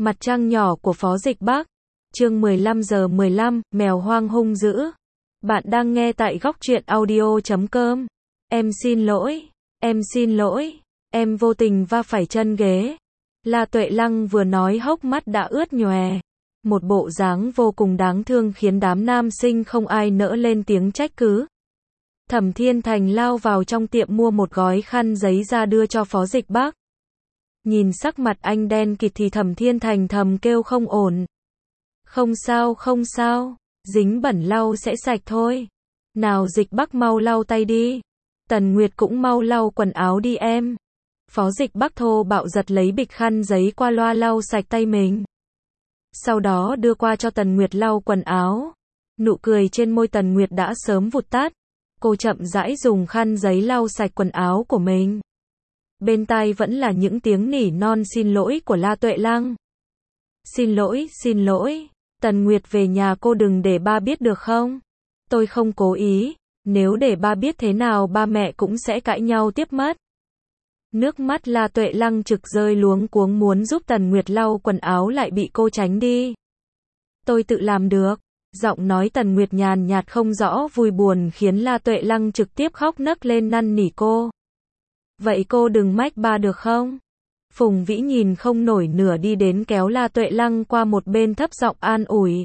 Mặt trăng nhỏ của Phó Dịch Bắc. Chương 15:15, mèo hoang hung dữ. Bạn đang nghe tại góc truyện audio.com. Em xin lỗi, em vô tình va phải chân ghế. La Tuệ Lăng vừa nói hốc mắt đã ướt nhòe. Một bộ dáng vô cùng đáng thương khiến đám nam sinh không ai nỡ lên tiếng trách cứ. Thẩm Thiên Thành lao vào trong tiệm mua một gói khăn giấy ra đưa cho Phó Dịch Bắc. Nhìn sắc mặt anh đen kịt thì Thẩm Thiên Thành thầm kêu không ổn. Không sao, dính bẩn lau sẽ sạch thôi. Nào Dịch Bắc mau lau tay đi. Tần Nguyệt cũng mau lau quần áo đi em. Phó Dịch Bắc thô bạo giật lấy bịch khăn giấy qua loa lau sạch tay mình. Sau đó đưa qua cho Tần Nguyệt lau quần áo. Nụ cười trên môi Tần Nguyệt đã sớm vụt tắt. Cô chậm rãi dùng khăn giấy lau sạch quần áo của mình. Bên tai vẫn là những tiếng nỉ non xin lỗi của La Tuệ Lăng. Xin lỗi. Tần Nguyệt về nhà cô đừng để ba biết được không? Tôi không cố ý. Nếu để ba biết thế nào ba mẹ cũng sẽ cãi nhau tiếp mất. Nước mắt La Tuệ Lăng trực rơi luống cuống muốn giúp Tần Nguyệt lau quần áo lại bị cô tránh đi. Tôi tự làm được. Giọng nói Tần Nguyệt nhàn nhạt không rõ vui buồn khiến La Tuệ Lăng trực tiếp khóc nấc lên năn nỉ cô. Vậy cô đừng mách ba được không? Phùng Vĩ nhìn không nổi nửa đi đến kéo La Tuệ Lăng qua một bên thấp giọng an ủi.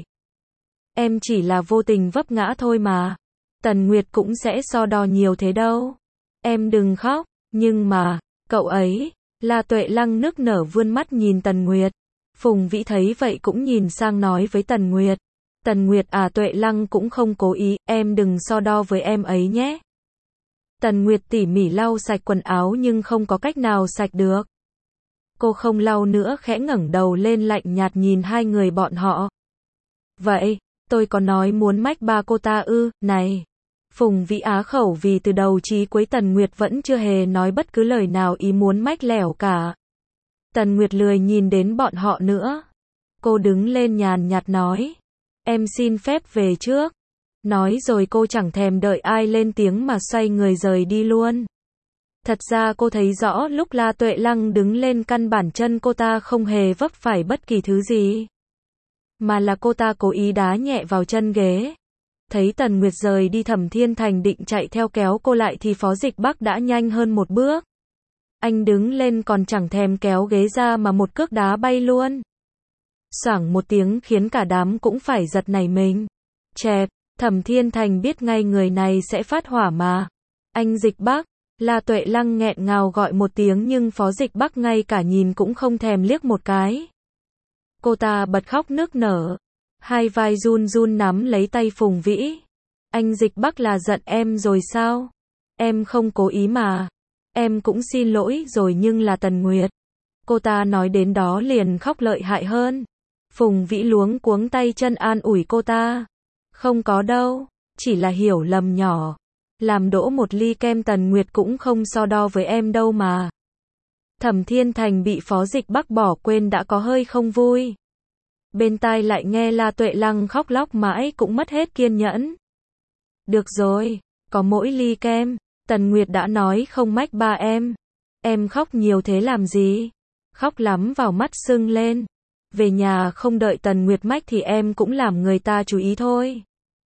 Em chỉ là vô tình vấp ngã thôi mà. Tần Nguyệt cũng sẽ so đo nhiều thế đâu. Em đừng khóc, nhưng mà, cậu ấy, La Tuệ Lăng nức nở vươn mắt nhìn Tần Nguyệt. Phùng Vĩ thấy vậy cũng nhìn sang nói với Tần Nguyệt. Tần Nguyệt à, Tuệ Lăng cũng không cố ý, em đừng so đo với em ấy nhé. Tần Nguyệt tỉ mỉ lau sạch quần áo nhưng không có cách nào sạch được. Cô không lau nữa khẽ ngẩng đầu lên lạnh nhạt nhìn hai người bọn họ. Vậy, tôi có nói muốn mách ba cô ta ư, này. Phùng Vĩ á khẩu vì từ đầu chí cuối Tần Nguyệt vẫn chưa hề nói bất cứ lời nào ý muốn mách lẻo cả. Tần Nguyệt lười nhìn đến bọn họ nữa. Cô đứng lên nhàn nhạt nói. Em xin phép về trước. Nói rồi cô chẳng thèm đợi ai lên tiếng mà xoay người rời đi luôn. Thật ra cô thấy rõ lúc La Tuệ Lăng đứng lên căn bản chân cô ta không hề vấp phải bất kỳ thứ gì. Mà là cô ta cố ý đá nhẹ vào chân ghế. Thấy Tần Nguyệt rời đi Thẩm Thiên Thành định chạy theo kéo cô lại thì Phó Dịch Bắc đã nhanh hơn một bước. Anh đứng lên còn chẳng thèm kéo ghế ra mà một cước đá bay luôn. Xoảng một tiếng khiến cả đám cũng phải giật nảy mình. Chẹp, Thẩm Thiên Thành biết ngay người này sẽ phát hỏa mà. Anh Dịch Bắc, La Tuệ Lăng nghẹn ngào gọi một tiếng nhưng Phó Dịch Bắc ngay cả nhìn cũng không thèm liếc một cái. Cô ta bật khóc nức nở. Hai vai run run nắm lấy tay Phùng Vĩ. Anh Dịch Bắc là giận em rồi sao? Em không cố ý mà. Em cũng xin lỗi rồi nhưng là Tần Nguyệt. Cô ta nói đến đó liền khóc lợi hại hơn. Phùng Vĩ luống cuống tay chân an ủi cô ta. Không có đâu, chỉ là hiểu lầm nhỏ. Làm đỗ một ly kem Tần Nguyệt cũng không so đo với em đâu mà. Thẩm Thiên Thành bị Phó Dịch Bắc bỏ quên đã có hơi không vui. Bên tai lại nghe La Tuệ Lăng khóc lóc mãi cũng mất hết kiên nhẫn. Được rồi, có mỗi ly kem, Tần Nguyệt đã nói không mách ba em. Em khóc nhiều thế làm gì? Khóc lắm vào mắt sưng lên. Về nhà không đợi Tần Nguyệt mách thì em cũng làm người ta chú ý thôi.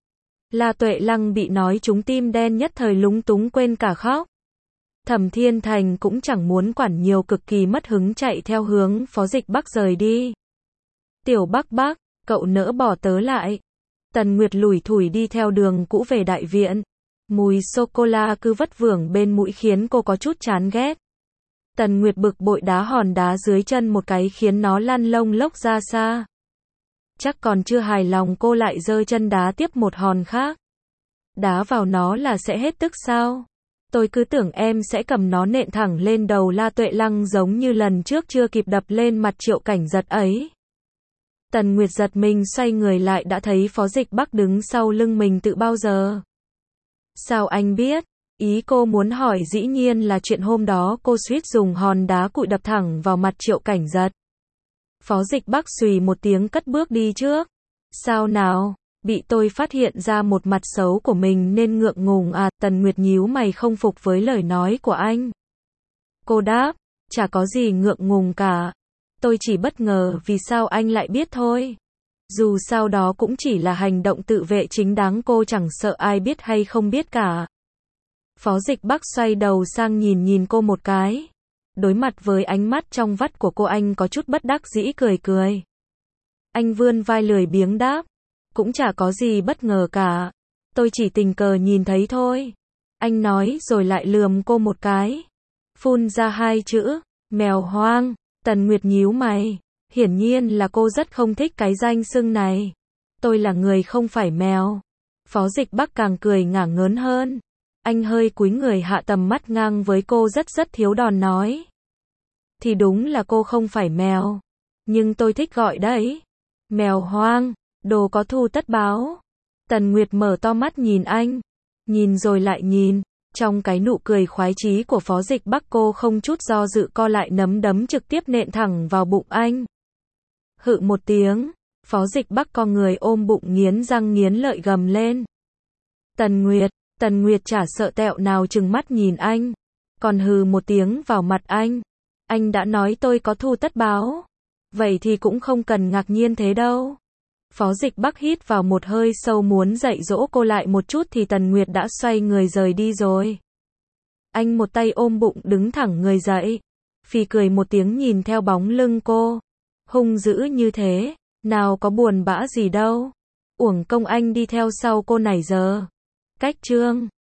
La Tuệ Lăng bị nói trúng tim đen nhất thời lúng túng quên cả khóc. Thẩm Thiên Thành cũng chẳng muốn quản nhiều cực kỳ mất hứng chạy theo hướng Phó Dịch Bắc rời đi. Tiểu Bắc, cậu nỡ bỏ tớ lại. Tần Nguyệt lủi thủi đi theo đường cũ về đại viện. Mùi sô-cô-la cứ vất vưởng bên mũi khiến cô có chút chán ghét. Tần Nguyệt bực bội đá hòn đá dưới chân một cái khiến nó lăn lông lốc ra xa. Chắc còn chưa hài lòng cô lại giơ chân đá tiếp một hòn khác. Đá vào nó là sẽ hết tức sao? Tôi cứ tưởng em sẽ cầm nó nện thẳng lên đầu La Tuệ Lăng giống như lần trước chưa kịp đập lên mặt Triệu Cảnh Giật ấy. Tần Nguyệt giật mình xoay người lại đã thấy Phó Dịch Bắc đứng sau lưng mình từ bao giờ. Sao anh biết? Ý cô muốn hỏi dĩ nhiên là chuyện hôm đó cô suýt dùng hòn đá cụi đập thẳng vào mặt Triệu Cảnh Giật. Phó Dịch Bắc xùy một tiếng cất bước đi trước. Sao nào? Bị tôi phát hiện ra một mặt xấu của mình nên ngượng ngùng à? Tần Nguyệt nhíu mày không phục với lời nói của anh. Cô đáp, chả có gì ngượng ngùng cả. Tôi chỉ bất ngờ vì sao anh lại biết thôi. Dù sao đó cũng chỉ là hành động tự vệ chính đáng, cô chẳng sợ ai biết hay không biết cả. Phó Dịch Bắc xoay đầu sang nhìn cô một cái. Đối mặt với ánh mắt trong vắt của cô, anh có chút bất đắc dĩ cười cười. Anh vươn vai lười biếng đáp. Cũng chả có gì bất ngờ cả. Tôi chỉ tình cờ nhìn thấy thôi. Anh nói rồi lại lườm cô một cái. Phun ra hai chữ, mèo hoang. Tần Nguyệt nhíu mày. Hiển nhiên là cô rất không thích cái danh xưng này. Tôi là người không phải mèo. Phó Dịch Bắc càng cười ngả ngớn hơn. Anh hơi cúi người hạ tầm mắt ngang với cô, rất thiếu đòn nói. Thì đúng là cô không phải mèo. Nhưng tôi thích gọi đấy. Mèo hoang, đồ có thù tất báo. Tần Nguyệt mở to mắt nhìn anh. Nhìn rồi lại nhìn. Trong cái nụ cười khoái chí của Phó Dịch Bắc, cô không chút do dự co lại nắm đấm trực tiếp nện thẳng vào bụng anh. Hự một tiếng. Phó Dịch Bắc co người ôm bụng nghiến răng nghiến lợi gầm lên. Tần Nguyệt chả sợ tẹo nào trừng mắt nhìn anh. Còn hừ một tiếng vào mặt anh. Anh đã nói tôi có thù tất báo. Vậy thì cũng không cần ngạc nhiên thế đâu. Phó Dịch Bắc hít vào một hơi sâu muốn dạy dỗ cô lại một chút thì Tần Nguyệt đã xoay người rời đi rồi. Anh một tay ôm bụng đứng thẳng người dậy. Phì cười một tiếng nhìn theo bóng lưng cô. Hung dữ như thế, nào có buồn bã gì đâu. Uổng công anh đi theo sau cô nãy giờ. Cách chương